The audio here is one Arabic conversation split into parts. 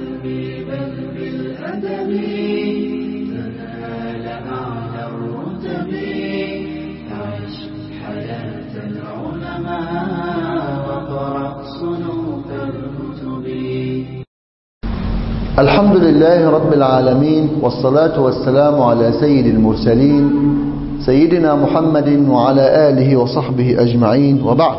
بالقلب بل بالأدب تنال أعلى الرتب عش حياة العلماء واقرأ صنوف الكتب. الحمد لله رب العالمين، والصلاة والسلام على سيد المرسلين سيدنا محمد وعلى آله وصحبه أجمعين، وبعد.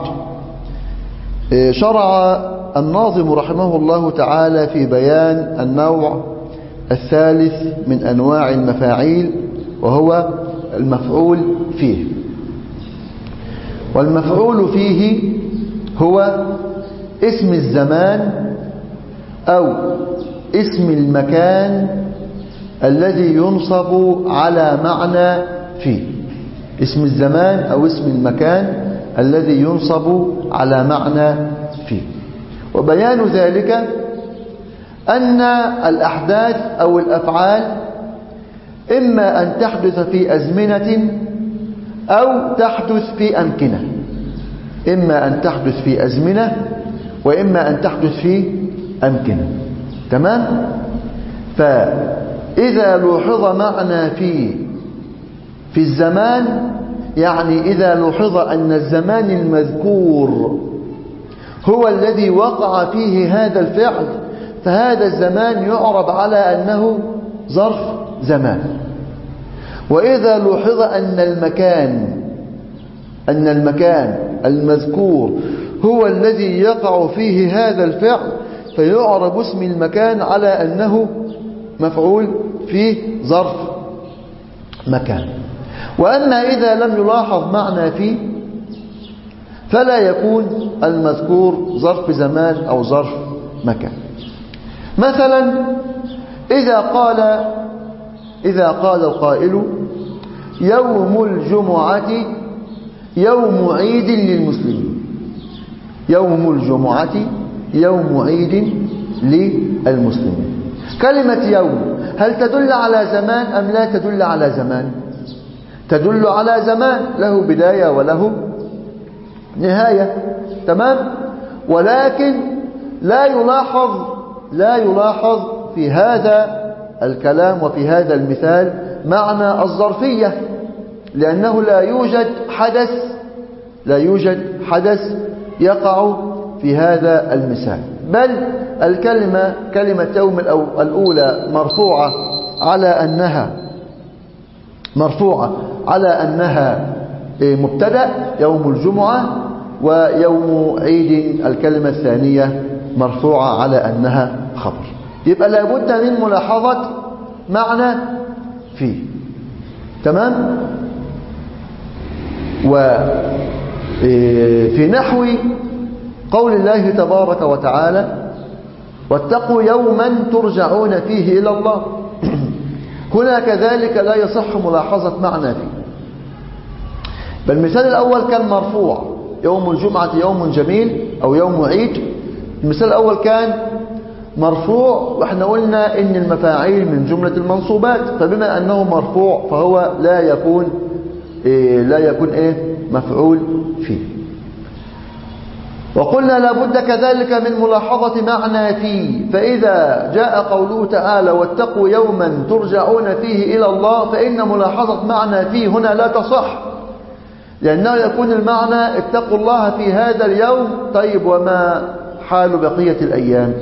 شرع الناظم رحمه الله تعالى في بيان النوع الثالث من أنواع المفاعيل، وهو المفعول فيه. والمفعول فيه هو اسم الزمان أو اسم المكان الذي ينصب على معنى فيه. اسم الزمان أو اسم المكان الذي ينصب على معنى فيه. وبيان ذلك أن الأحداث أو الأفعال إما أن تحدث في أزمنة أو تحدث في أمكنة. إما أن تحدث في أزمنة وإما أن تحدث في أمكنة. تمام؟ فإذا لوحظ معنى في الزمان، يعني إذا لوحظ أن الزمان المذكور هو الذي وقع فيه هذا الفعل، فهذا الزمان يعرب على أنه ظرف زمان. وإذا لوحظ أن المكان المذكور هو الذي يقع فيه هذا الفعل، فيعرب اسم المكان على أنه مفعول فيه ظرف مكان. وأما إذا لم يلاحظ معنى فيه فلا يكون المذكور ظرف زمان أو ظرف مكان. مثلا إذا قال القائل يوم الجمعة يوم عيد للمسلمين. يوم الجمعة يوم عيد للمسلمين. كلمة يوم هل تدل على زمان أم لا تدل على زمان؟ تدل على زمان، له بداية وله نهاية. تمام؟ ولكن لا يلاحظ في هذا الكلام وفي هذا المثال معنى الظرفية، لأنه لا يوجد حدث يقع في هذا المثال. بل كلمة يوم الأولى مرفوعة على أنها مبتدأ يوم الجمعة، ويوم عيد الكلمة الثانية مرفوعة على أنها خبر. يبقى لابد من ملاحظة معنى فيه. تمام؟ وفي نحو قول الله تبارك وتعالى واتقوا يوما ترجعون فيه إلى الله، هنا كذلك لا يصح ملاحظة معنى فيه. بالمثال الأول كان مرفوع، يوم الجمعة يوم جميل أو يوم عيد. المثال الأول كان مرفوع، وإحنا قلنا إن المفاعيل من جملة المنصوبات، فبما أنه مرفوع فهو لا يكون مفعول فيه. وقلنا لابد كذلك من ملاحظة معنى فيه. فإذا جاء قوله تعالى واتقوا يوما ترجعون فيه إلى الله، فإن ملاحظة معنى فيه هنا لا تصح، لأنه يكون المعنى اتقوا الله في هذا اليوم. طيب وما حال بقية الأيام؟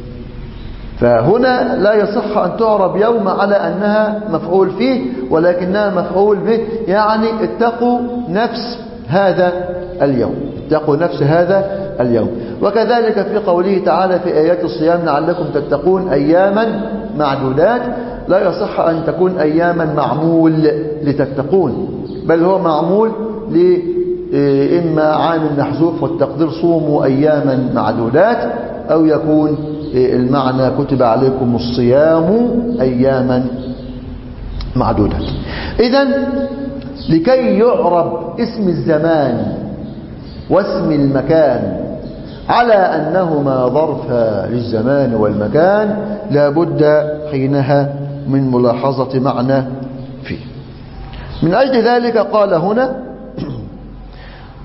فهنا لا يصح أن تعرب يوم على أنها مفعول فيه، ولكنها مفعول به، يعني اتقوا نفس هذا اليوم. اتقوا نفس هذا اليوم. وكذلك في قوله تعالى في آيات الصيام لعلكم تتقون أياما معدودات، لا يصح أن تكون أياما معمول لتتقون، بل هو معمول إما عامل محذوف والتقدير صوموا أياما معدودات، أو يكون المعنى كتب عليكم الصيام أياما معدودات. إذن لكي يعرب اسم الزمان واسم المكان على أنهما ظرفا للزمان والمكان، لابد حينها من ملاحظة معنى فيه. من أجل ذلك قال هنا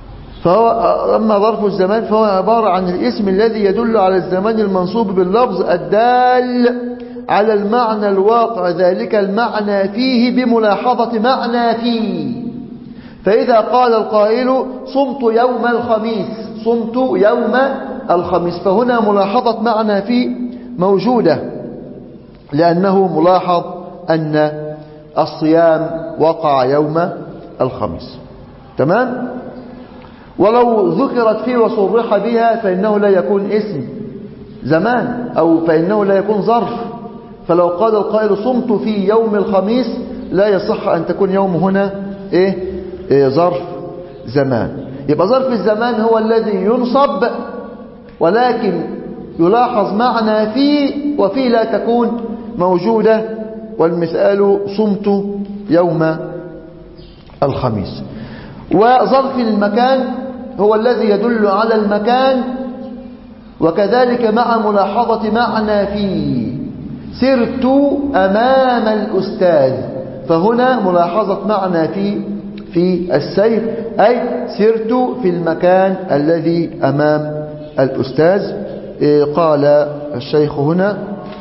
فهو أما ظرف الزمان فهو عبارة عن الاسم الذي يدل على الزمان المنصوب باللفظ الدال على المعنى الواقع، ذلك المعنى فيه بملاحظة معنى فيه. فإذا قال القائل صمت يوم الخميس، صمت يوم الخميس، فهنا ملاحظة معنى فيه موجودة، لأنه ملاحظ أن الصيام وقع يوم الخميس. تمام؟ ولو ذكرت فيه وصرح بها فإنه لا يكون اسم زمان، أو فإنه لا يكون ظرف. فلو قال القائل صمت في يوم الخميس لا يصح أن تكون يوم هنا ظرف زمان. يبقى ظرف الزمان هو الذي ينصب ولكن يلاحظ معنى فيه وفيه لا تكون موجودة، والمثال صمت يوم الخميس. وظرف المكان هو الذي يدل على المكان، وكذلك مع ملاحظة معنى فيه. سرت أمام الأستاذ، فهنا ملاحظة معنى في السير، أي سرت في المكان الذي أمام الأستاذ. قال الشيخ هنا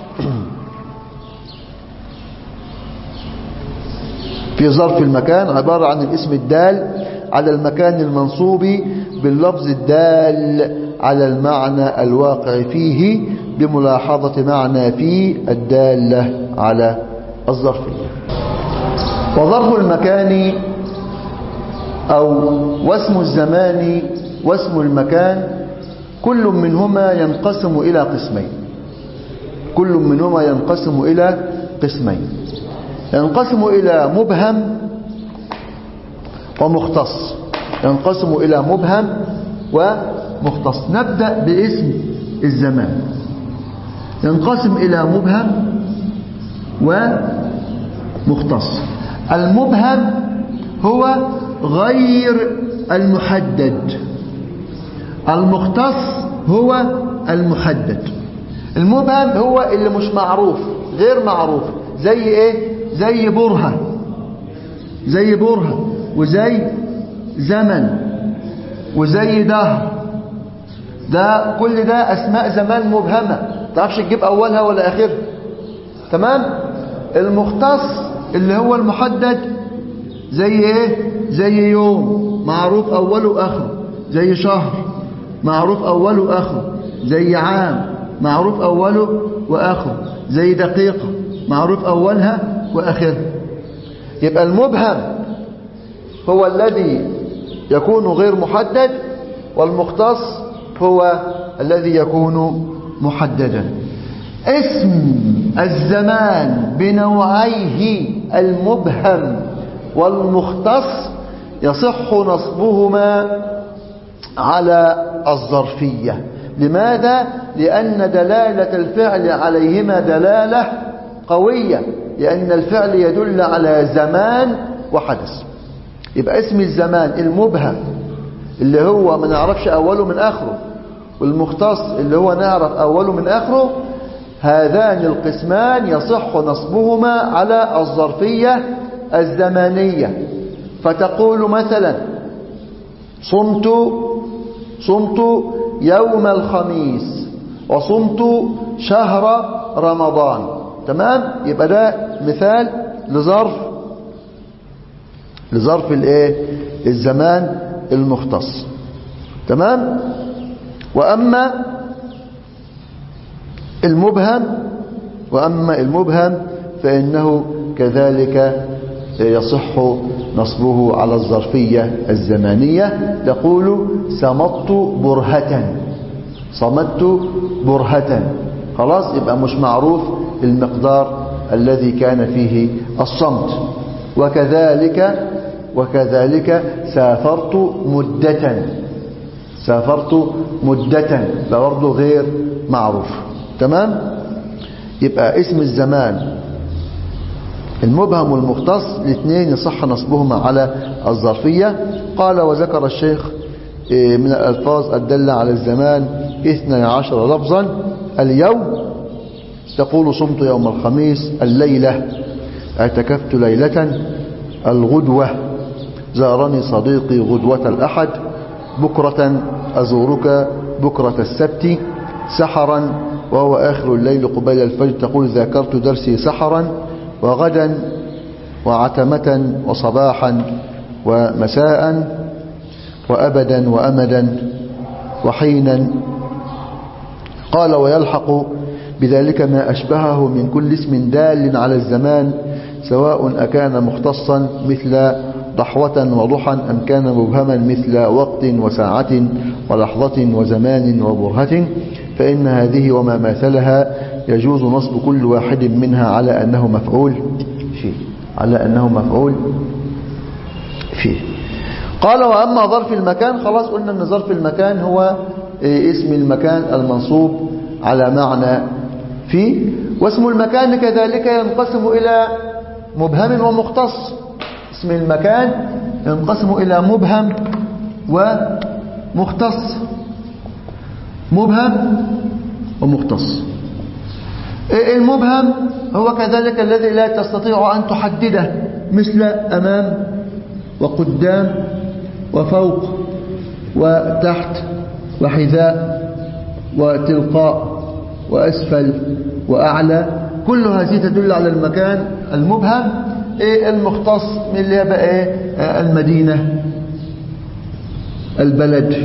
في ظرف المكان عبارة عن الاسم الدال على المكان المنصوب باللفظ الدال على المعنى الواقع فيه بملاحظة معنى فيه الدالة على الظرفية. وظرف المكان واسم الزمان واسم المكان كل منهما ينقسم إلى قسمين. كل منهما ينقسم إلى قسمين، ينقسم إلى مبهم ومختص. ينقسم إلى مبهم ومختص. نبدأ باسم الزمان. ينقسم إلى مبهم ومختص. المبهم هو غير المحدد، المختص هو المحدد. المبهم هو اللي مش معروف، غير معروف، زي ايه؟ زي برهة، زي برهة، وزي زمن، وزي دهر. ده كل ده اسماء زمان مبهمة، تعرفش تجيب اولها ولا اخرها. تمام؟ المختص اللي هو المحدد زي ايه؟ زي يوم معروف اوله واخره، زي شهر معروف اوله واخره، زي عام معروف اوله واخره، زي دقيقة معروف اولها واخرها. يبقى المبهم هو الذي يكون غير محدد، والمختص هو الذي يكون محددا. اسم الزمان بنوعيه المبهم والمختص يصح نصبهما على الظرفية. لماذا؟ لأن دلالة الفعل عليهما دلالة قوية، لأن الفعل يدل على زمان وحدث. يبقى اسم الزمان المبهم اللي هو ما نعرفش أوله من آخره، والمختص اللي هو نعرف أوله من آخره، هذان القسمان يصح نصبهما على الظرفية الزمانية. فتقول مثلا صمت يوم الخميس، وصمت شهر رمضان. تمام؟ يبقى ده مثال لظرف الزمان المختص. تمام؟ وأما المبهم فإنه كذلك يصح نصبه على الظرفية الزمانية. تقول صمت برهة، خلاص، يبقى مش معروف المقدار الذي كان فيه الصمت. وكذلك سافرت مدة برضه غير معروف. تمام؟ يبقى اسم الزمان المبهم والمختص الاثنين يصح نصبهما على الظرفية. قال وذكر الشيخ من الألفاظ الدالة على الزمان 12 لفظا. اليوم تقول صمت يوم الخميس. الليلة اعتكفت ليلة. الغدوة زارني صديقي غدوة الأحد. بكرة أزورك بكرة السبت سحرا وهو آخر الليل قبيل الفجر تقول ذاكرت درسي سحرا وغدا وعتمة وصباحا ومساء وأبدا وأمدا وحينا. قال ويلحق بذلك ما أشبهه من كل اسم دال على الزمان سواء أكان مختصا مثل ضحوة وضحى أم كان مبهما مثل وقت وساعة ولحظة وزمان وبرهة فإن هذه وما ماثلها يجوز نصب كل واحد منها على أنه مفعول فيه قال وأما ظرف المكان خلاص قلنا أن ظرف المكان هو اسم المكان المنصوب على معنى فيه واسم المكان كذلك ينقسم إلى مبهم ومختص. اسم المكان ينقسم إلى مبهم ومختص. مبهم ومختص. المبهم هو كذلك الذي لا تستطيع أن تحدده مثل أمام وقدام وفوق وتحت وحذاء وتلقاء وأسفل وأعلى كل هذه تدل على المكان المبهم. المختص من اللي يبقى المدينة البلد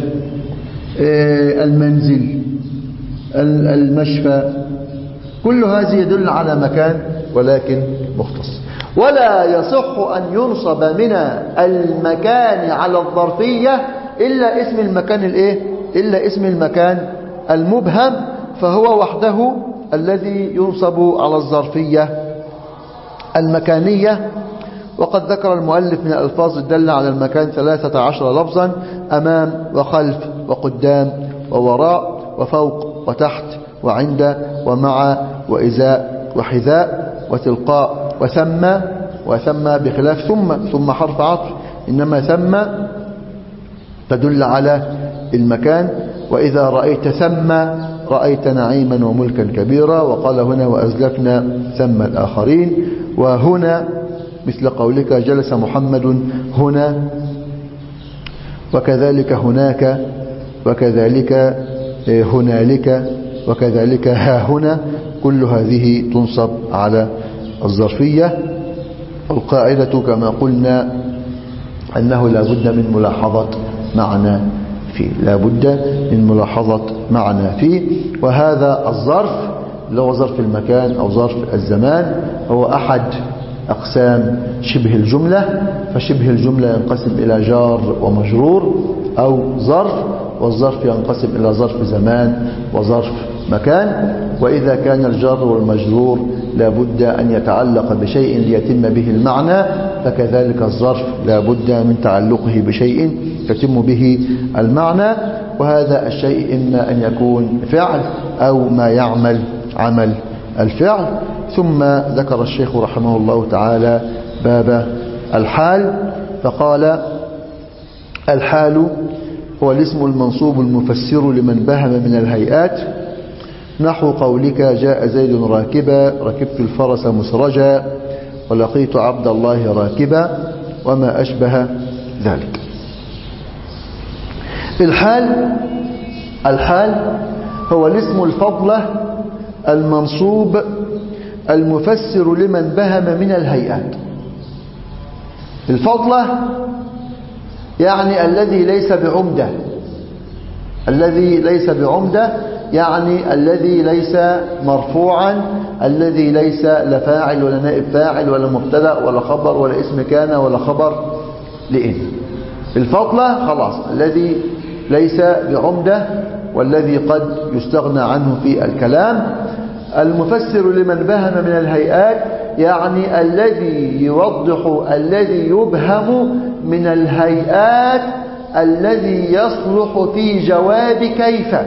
المنزل المشفى كل هذه يدل على مكان ولكن مختص. ولا يصح أن ينصب من المكان على الظرفية إلا اسم المكان إلا اسم المكان المبهم فهو وحده الذي ينصب على الظرفية المكانية. وقد ذكر المؤلف من الألفاظ الدالة على المكان 13 لفظا أمام وخلف وقدام ووراء وفوق وتحت وعند ومع وإزاء وحذاء وتلقاء وثم بخلاف ثم حرف عطف إنما ثم تدل على المكان. وإذا رأيت ثم رأيت نعيما وملكا كبيرا. وقال هنا وأزلفنا ثم الآخرين. وهنا مثل قولك جلس محمد هنا وكذلك هناك وكذلك هنالك وكذلك ها هنا كل هذه تنصب على الظرفية. القاعدة كما قلنا أنه لا بد من ملاحظة معنى فيه وهذا الظرف اللي هو ظرف المكان أو ظرف الزمان هو أحد أقسام شبه الجملة. فشبه الجملة ينقسم إلى جار ومجرور أو ظرف والظرف ينقسم إلى ظرف زمان وظرف مكان. وإذا كان الجار والمجرور لابد أن يتعلق بشيء ليتم به المعنى فكذلك الظرف لابد من تعلقه بشيء يتم به المعنى. وهذا الشيء إما أن يكون فعل أو ما يعمل عمل الفعل. ثم ذكر الشيخ رحمه الله تعالى باب الحال فقال الحال هو الاسم المنصوب المفسر لمن بهم من الهيئات نحو قولك جاء زيد راكبا ركبت الفرس مسرجا ولقيت عبد الله راكبا وما أشبه ذلك. الحال هو الاسم الفضلة المنصوب المفسر لمن بهم من الهيئات. الفضلة يعني الذي ليس بعمدة يعني الذي ليس مرفوعا الذي ليس لا فاعل ولا نائب فاعل ولا مبتدا ولا خبر ولا اسم كان ولا خبر لإن. الفضلة خلاص الذي ليس بعمدة والذي قد يستغنى عنه في الكلام. المفسر لمن بهم من الهيئات يعني الذي يوضح الذي يبهم من الهيئات الذي يصلح في جواب كيف.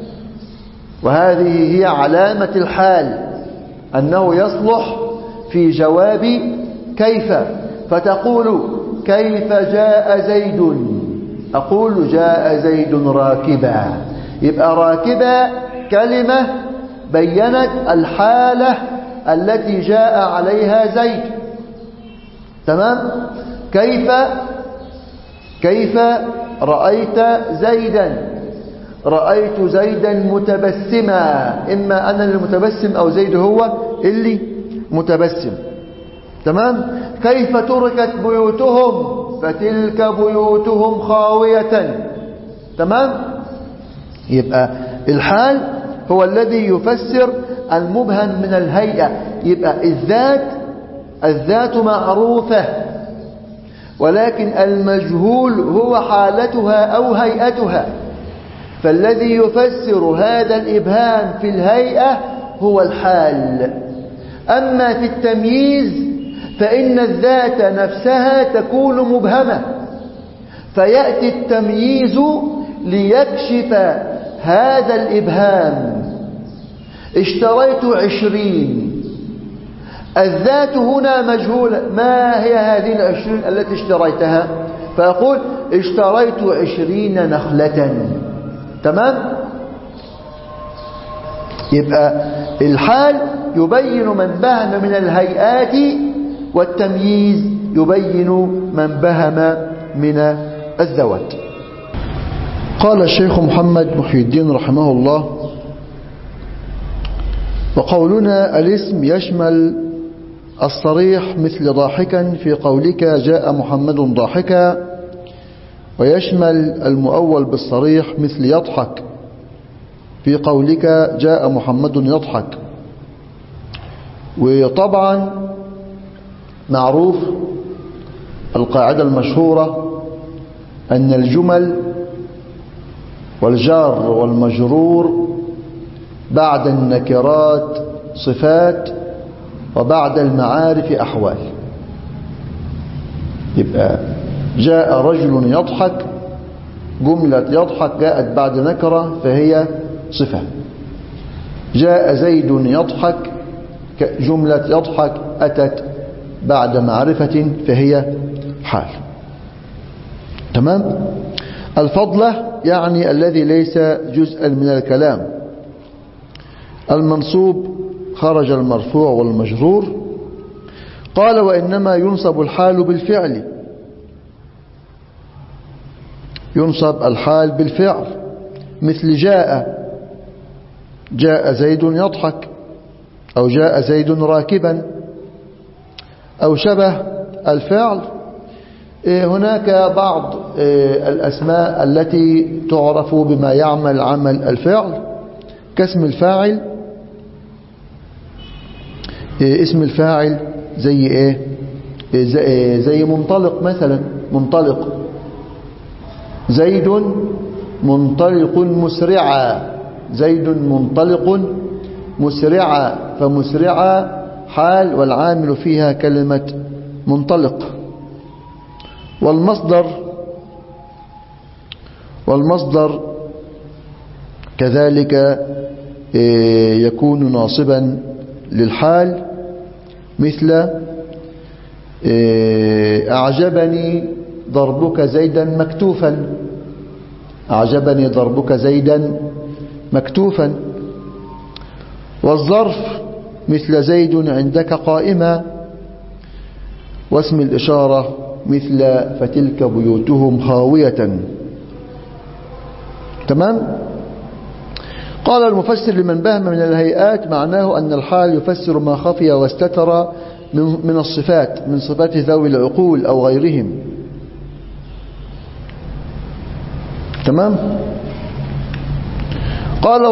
وهذه هي علامة الحال أنه يصلح في جواب كيف. فتقول كيف جاء زيد أقول جاء زيد راكبا. يبقى راكبا كلمة بيّنت الحالة التي جاء عليها زيد. تمام. كيف رأيت زيدا، رأيت زيدا متبسما، إما أنا اللي متبسم أو زيد هو اللي متبسم. تمام. كيف تركت بيوتهم فتلك بيوتهم خاوية. تمام. يبقى الحال هو الذي يفسر المبهم من الهيئة. يبقى الذات معروفة، ولكن المجهول هو حالتها أو هيئتها، فالذي يفسر هذا الإبهام في الهيئة هو الحال. أما في التمييز فإن الذات نفسها تكون مبهمة، فيأتي التمييز ليكشف هذا الإبهام. اشتريت 20، الذات هنا مجهولة، ما هي هذه 20 التي اشتريتها؟ فأقول اشتريت 20 نخلة. تمام. يبقى الحال يبين من بهم من الهيئات، والتمييز يبين من بهم من الذوات. قال الشيخ محمد محي الدين رحمه الله: وقولنا الاسم يشمل الصريح مثل ضاحكا في قولك جاء محمد ضاحكا، ويشمل المؤول بالصريح مثل يضحك في قولك جاء محمد يضحك. وطبعا معروف القاعدة المشهورة أن الجمل والجار والمجرور بعد النكرات صفات، وبعد المعارف أحوال. يبقى جاء رجل يضحك، جملة يضحك جاءت بعد نكرة فهي صفة. جاء زيد يضحك، جملة يضحك أتت بعد معرفة فهي حال. تمام. الفضلة يعني الذي ليس جزءا من الكلام. المنصوب خرج المرفوع والمجرور. قال: وإنما ينصب الحال بالفعل. ينصب الحال بالفعل مثل جاء زيد يضحك، أو جاء زيد راكبا، أو شبه الفعل. هناك بعض الأسماء التي تعرف بما يعمل عمل الفعل كاسم الفاعل. اسم الفاعل زي ايه؟ زي منطلق مثلا. منطلق زيد منطلق مسرعا، زيد منطلق مسرعا، فمسرعا حال والعامل فيها كلمة منطلق. والمصدر كذلك يكون ناصبا للحال مثل أعجبني ضربك زيدا مكتوفا، أعجبني ضربك زيدا مكتوفا. والظرف مثل زيد عندك قائما. واسم الإشارة مثل فتلك بيوتهم خاوية. تمام. قال المفسر لمن بهم من الهيئات معناه أن الحال يفسر ما خفي واستتر من الصفات، من صفات ذوي العقول أو غيرهم. تمام. قال: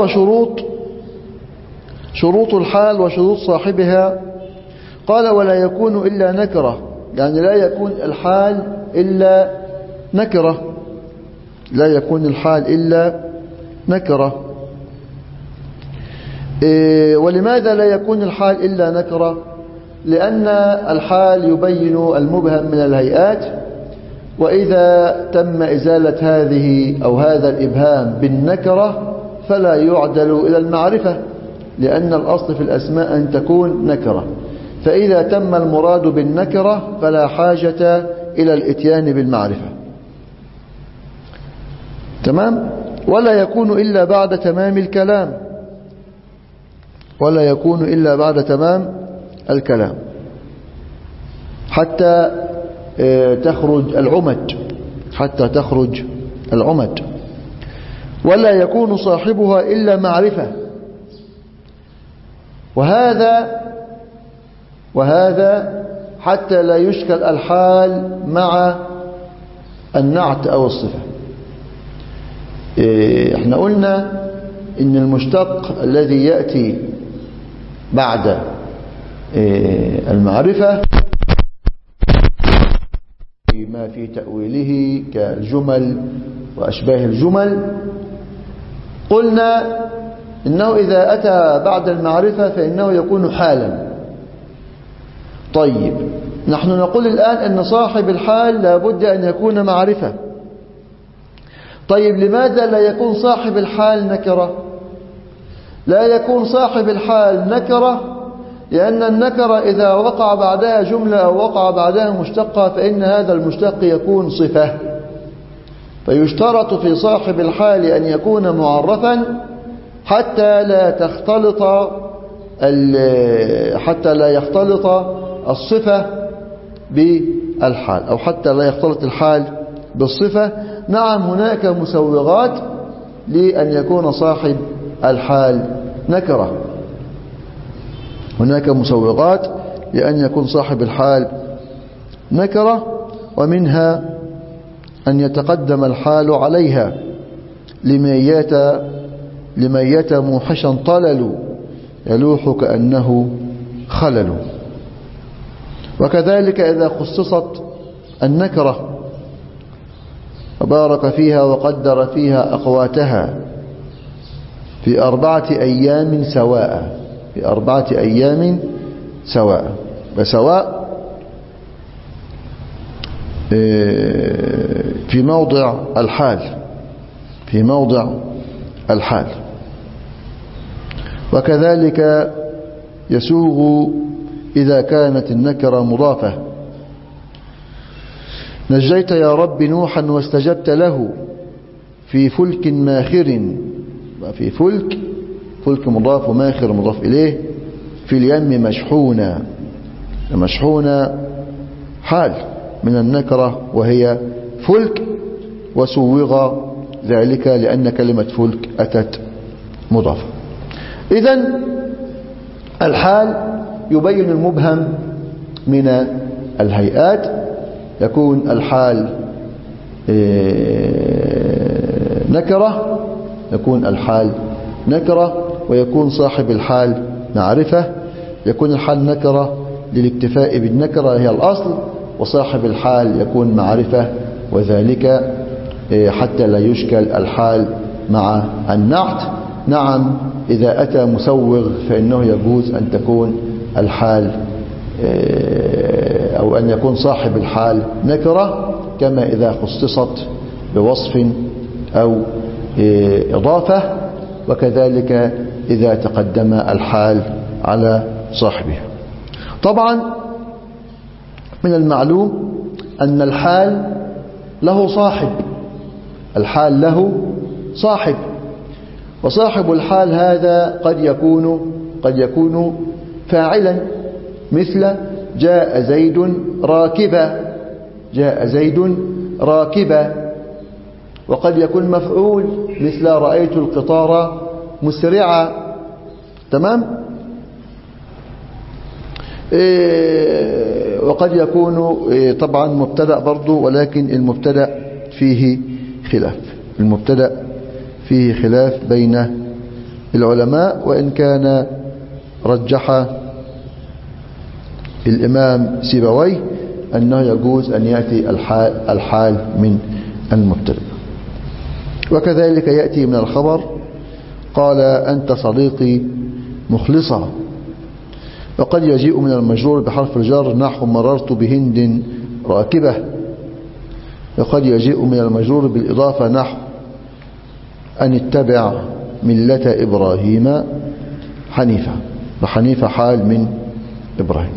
شروط الحال وشروط صاحبها. قال: ولا يكون إلا نكرة، يعني لا يكون الحال إلا نكرة، لا يكون الحال إلا نكرة. ولماذا لا يكون الحال إلا نكرة؟ لأن الحال يبين المبهم من الهيئات، وإذا تم إزالة هذه أو هذا الإبهام بالنكرة فلا يعدل إلى المعرفة، لأن الأصل في الأسماء أن تكون نكرة. فإذا تم المراد بالنكرة فلا حاجة إلى الإتيان بالمعرفة. تمام. ولا يكون إلا بعد تمام الكلام، ولا يكون إلا بعد تمام الكلام حتى تخرج العمد، حتى تخرج العمد. ولا يكون صاحبها إلا معرفة. وهذا حتى لا يشكل الحال مع النعت أو الصفة. احنا قلنا إن المشتق الذي يأتي بعد المعرفة ما في تأويله كالجمل وأشباه الجمل، قلنا إنه إذا أتى بعد المعرفة فإنه يكون حالا. طيب نحن نقول الآن أن صاحب الحال لابد أن يكون معرفة. طيب لماذا لا يكون صاحب الحال نكرة؟ لا يكون صاحب الحال نكرة لأن النكرة إذا وقع بعدها جملة أو وقع بعدها مشتقة فإن هذا المشتق يكون صفة. فيشترط في صاحب الحال أن يكون معرفا حتى لا يختلط الصفة بالحال، أو حتى لا يختلط الحال بالصفة. نعم هناك مسوغات لأن يكون صاحب الحال نكرة، هناك مسوغات لأن يكون صاحب الحال نكرة، ومنها أن يتقدم الحال عليها لميت موحشا طلل يلوح كأنه خلل. وكذلك إذا خصصت النكرة وبارك فيها وقدر فيها أقواتها في 4 أيام سواء، في 4 أيام سواء، وسواء في موضع الحال، في موضع الحال. وكذلك يسوغ إذا كانت النكرة مضافة. نجيت يا رب نوحا واستجبت له في فلك ماخر، في فلك مضاف وماخر مضاف إليه، في اليم مشحونة، مشحونة حال من النكرة وهي فلك، وسوغ ذلك لأن كلمة فلك أتت مضافة. إذن الحال يبين المبهم من الهيئات. يكون الحال نكرة، يكون الحال نكرة، ويكون صاحب الحال معرفة. يكون الحال نكرة للاكتفاء بالنكرة هي الأصل، وصاحب الحال يكون معرفة، وذلك حتى لا يشكل الحال مع النعت. نعم إذا أتى مسوغ فإنه يجوز أن تكون الحال أو أن يكون صاحب الحال نكرة، كما إذا خصصت بوصف أو إضافة، وكذلك إذا تقدم الحال على صاحبه. طبعا من المعلوم أن الحال له صاحب، الحال له صاحب، وصاحب الحال هذا قد يكون فاعلا، مثل جاء زيد راكبا، جاء زيد راكبا. وقد يكون مفعول، مثل رأيت القطار مسرعا. تمام. وقد يكون طبعا مبتدأ برضو، ولكن المبتدأ فيه خلاف، المبتدأ فيه خلاف بين العلماء، وإن كان رجح الإمام سيبويه أنه يجوز أن يأتي الحال من المبتدأ. وكذلك يأتي من الخبر، قال أنت صديقي مخلصا. وقد يجيء من المجرور بحرف الجر، نحو مررت بهند راكبة. وقد يجيء من المجرور بالإضافة، نحو أن اتبع ملة إبراهيم حنيفة، وحنيفة حال من إبراهيم.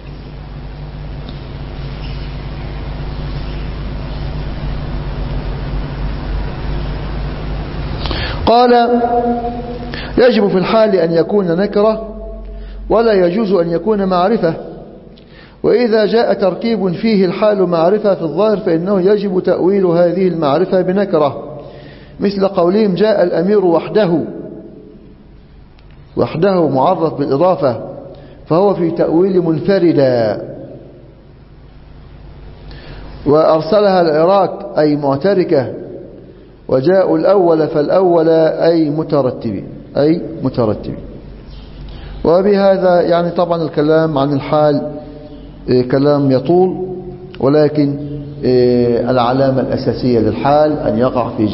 قال يجب في الحال أن يكون نكرة، ولا يجوز أن يكون معرفة. وإذا جاء تركيب فيه الحال معرفة في الظاهر فإنه يجب تأويل هذه المعرفة بنكرة، مثل قولهم جاء الأمير وحده معرف بالإضافة فهو في تأويل منفردا. وأرسلها العراق أي معتركة، وجاء الأول فالأول أي مترتب. وبهذا يعني طبعا الكلام عن الحال كلام يطول، ولكن العلامة الأساسية للحال أن يقع في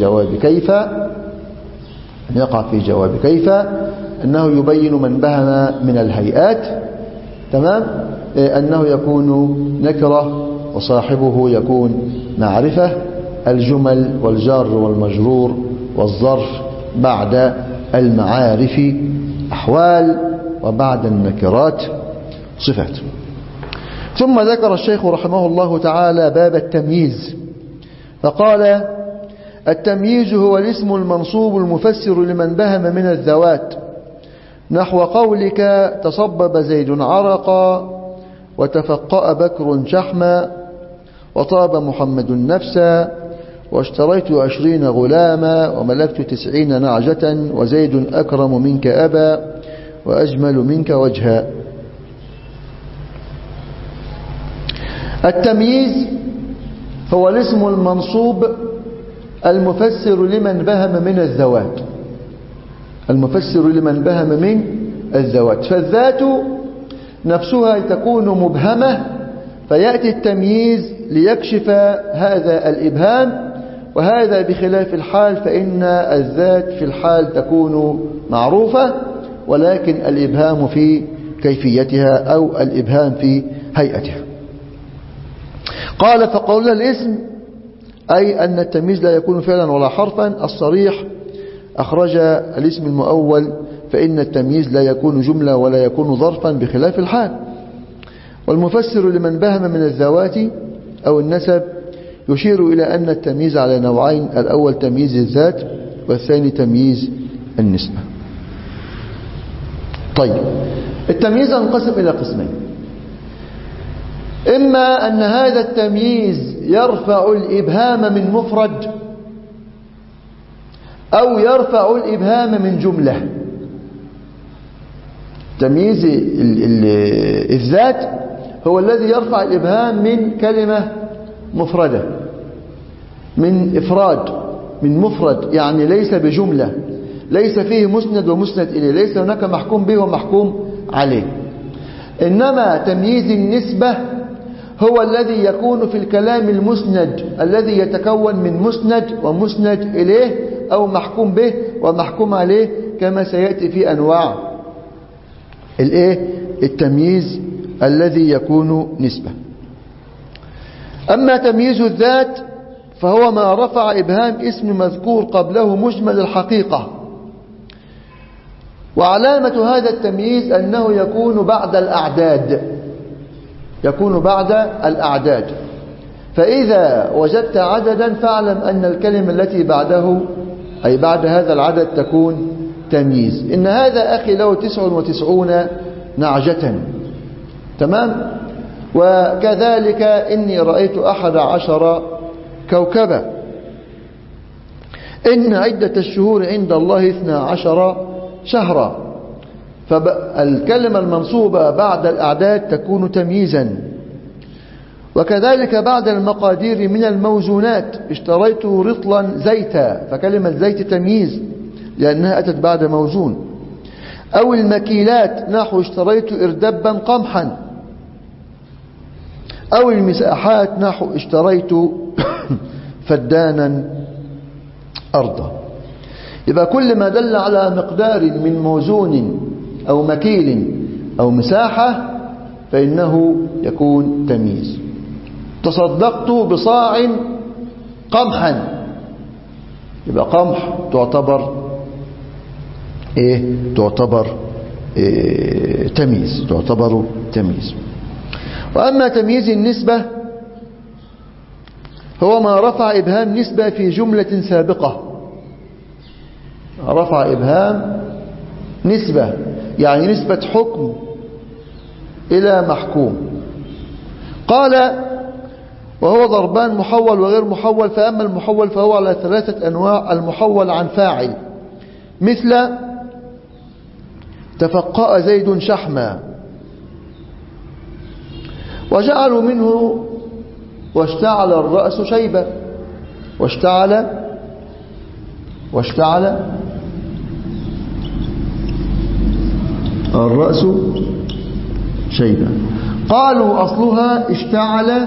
جواب كيف أنه يبين من بهم من الهيئات، تمام، أنه يكون نكرة وصاحبه يكون معرفة، الجمل والجار والمجرور والظرف بعد المعارف أحوال، وبعد النكرات صفات. ثم ذكر الشيخ رحمه الله تعالى باب التمييز فقال: التمييز هو الاسم المنصوب المفسر لمن بهم من الذوات، نحو قولك تصبب زيد عرقا، وتفقأ بكر شحما، وطاب محمد نفسا، واشتريت 20 غلاما، وملكت 90 نعجة، وزيد أكرم منك أبا، وأجمل منك وجها. التمييز هو الاسم المنصوب المفسر لمن بهم من الذوات، فالذات نفسها تكون مبهمة، فيأتي التمييز ليكشف هذا الإبهام، وهذا بخلاف الحال، فإن الذات في الحال تكون معروفة، ولكن الإبهام في كيفيتها أو الإبهام في هيئتها. قال: فقولنا الاسم أي أن التمييز لا يكون فعلا ولا حرفا، الصريح أخرج الاسم المؤول، فإن التمييز لا يكون جملة ولا يكون ظرفا بخلاف الحال. والمفسر لمن بهم من الذوات أو النسب يشير إلى أن التمييز على نوعين: الأول تمييز الذات، والثاني تمييز النسبة. طيب، التمييز انقسم إلى قسمين: إما أن هذا التمييز يرفع الإبهام من مفرد، أو يرفع الإبهام من جملة. تمييز الذات هو الذي يرفع الإبهام من كلمة مفردة، من إفراد، من مفرد، يعني ليس بجملة، ليس فيه مسند ومسند إليه، ليس هناك محكوم به ومحكوم عليه. إنما تمييز النسبة هو الذي يكون في الكلام المسند، الذي يتكون من مسند ومسند إليه، أو محكوم به ومحكوم عليه، كما سيأتي في أنواع التمييز الذي يكون نسبة. أما تمييز الذات فهو ما رفع إبهام اسم مذكور قبله مجمل الحقيقة، وعلامة هذا التمييز أنه يكون بعد الأعداد، فإذا وجدت عددا فاعلم أن الكلمة التي بعده أي بعد هذا العدد تكون تمييز. إن هذا أخي له 99 نعجة، تمام، وكذلك إني رأيت 11 كوكبا، إن عدة الشهور عند الله 12 شهرا. فالكلمة المنصوبة بعد الأعداد تكون تمييزا. وكذلك بعد المقادير من الموزونات: اشتريت رطلا زيتا، فكلمة زيت تمييز لأنها أتت بعد موزون. أو المكيلات نحو اشتريت إردبا قمحا. أو المساحات نحو اشتريت فدانا أرضا. يبقى كل ما دل على مقدار من موزون أو مكيل أو مساحة فإنه يكون تمييز. تصدقت بصاع قمحا، يبقى قمح تعتبر تمييز. وأما تمييز النسبة هو ما رفع إبهام نسبة في جملة سابقة. رفع إبهام نسبة يعني نسبة حكم إلى محكوم، قال وهو ضربان محول وغير محول. فأما المحول فهو على 3 أنواع: المحول عن فاعل مثل تفقأ زيد شحما، وجعلوا منه واشتعل الرأس شيبة، واشتعل الرأس شيبة. قالوا أصلها اشتعل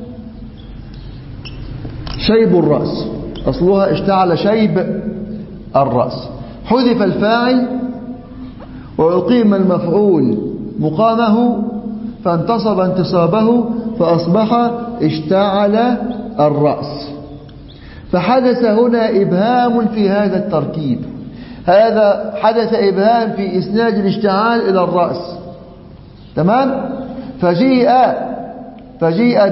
شيب الرأس، أصلها اشتعل شيب الرأس. حذف الفاعل وأقيم المفعول مقامه فانتصب انتصابه فأصبح اشتعل الرأس. فحدث هنا إبهام في هذا التركيب، هذا حدث إبهام في إسناد الاشتعال إلى الرأس. تمام؟ فجيء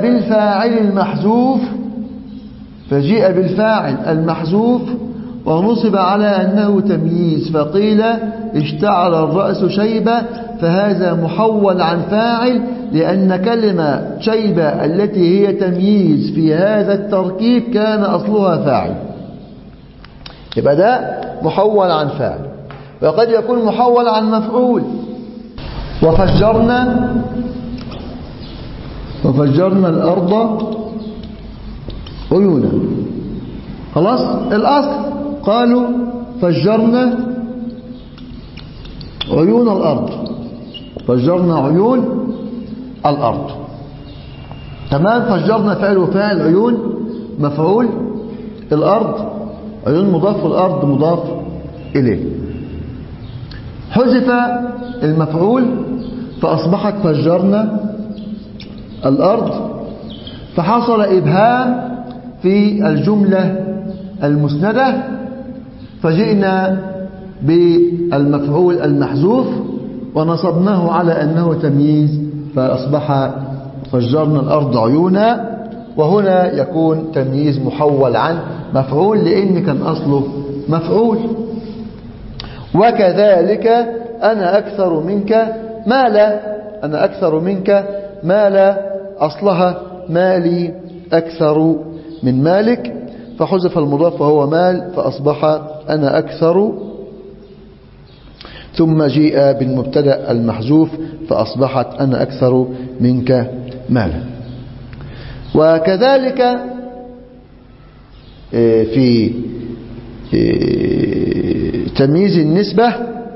بالفاعل المحذوف ونصب على أنه تمييز، فقيل اشتعل الرأس شيبة، فهذا محول عن فاعل، لأن كلمة شيبة التي هي تمييز في هذا التركيب كان أصلها فاعل. يبقى ده محول عن فاعل. وقد يكون محول عن مفعول. وفجرنا الأرض عيونا. خلاص، الأصل قالوا فجرنا عيون الأرض، فجرنا عيون الأرض. تمام. فجرنا فعل وفاعل، عيون مفعول، الأرض عيون مضاف والأرض مضاف إليه. حذف المفعول فأصبحت فجرنا الأرض، فحصل إبهام في الجملة المسندة، فجئنا بالمفعول المحذوف ونصبناه على أنه تمييز، فأصبح فجرنا الأرض عيونا. وهنا يكون تمييز محول عن مفعول، لأن كان أصله مفعول. وكذلك أنا أكثر منك مالا، أصلها مالي أكثر من مالك، فحذف المضاف وهو مال فأصبح أنا أكثر، ثم جيء بالمبتدأ المحذوف فأصبحت أنا أكثر منك مالا. وكذلك في تمييز النسبة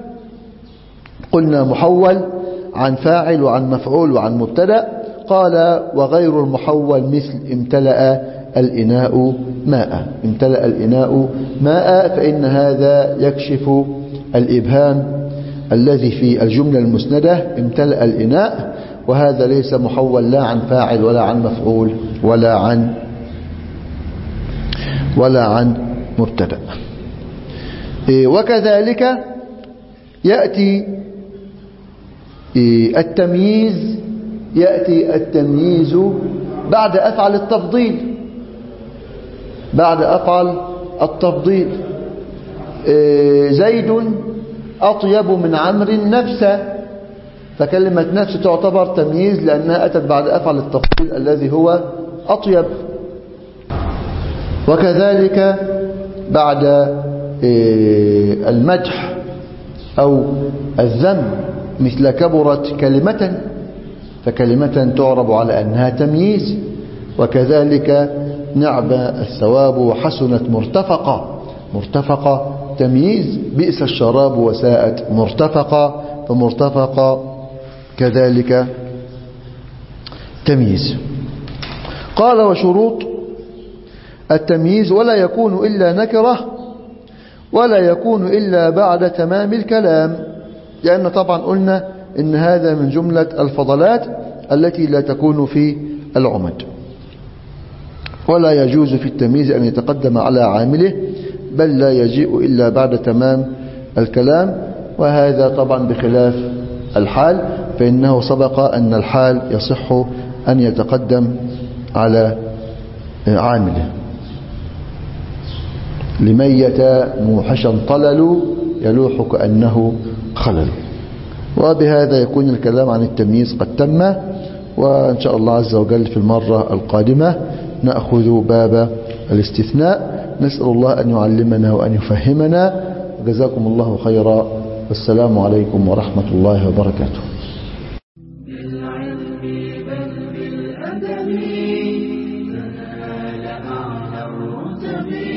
قلنا محول عن فاعل وعن مفعول وعن مبتدأ. قال وغير المحول مثل امتلأ الإناء ماء، فإن هذا يكشف الإبهام الذي في الجملة المسندة امتلأ الإناء، وهذا ليس محول لا عن فاعل ولا عن مفعول ولا عن مبتدأ. وكذلك يأتي التمييز بعد أفعل التفضيل. زيد أطيب من عمرو نفسا، فكلمة نفس تعتبر تمييز لأنها أتت بعد أفعل التفضيل الذي هو أطيب. وكذلك بعد المدح أو الذم مثل كبرت كلمة، فكلمة تعرب على أنها تمييز. وكذلك نعم الثواب وحسنت مرتفقة تمييز. بئس الشراب وساءت مرتفقة، فمرتفقة كذلك تمييز. قال وشروط التمييز ولا يكون إلا نكرة ولا يكون إلا بعد تمام الكلام، لأن طبعا قلنا إن هذا من جملة الفضلات التي لا تكون في العمد. ولا يجوز في التمييز أن يتقدم على عامله، بل لا يجيء إلا بعد تمام الكلام، وهذا طبعا بخلاف الحال، فإنه سبق أن الحال يصح أن يتقدم على عامله. لميت موحشا طلل يلوح كأنه خلل. وبهذا يكون الكلام عن التمييز قد تم، وإن شاء الله عز وجل في المرة القادمة نأخذ باب الاستثناء. نسأل الله أن يعلمنا وأن يفهمنا. جزاكم الله خيرا، والسلام عليكم ورحمة الله وبركاته. بالعلم بل بالأدب تنال أعلى الرتب.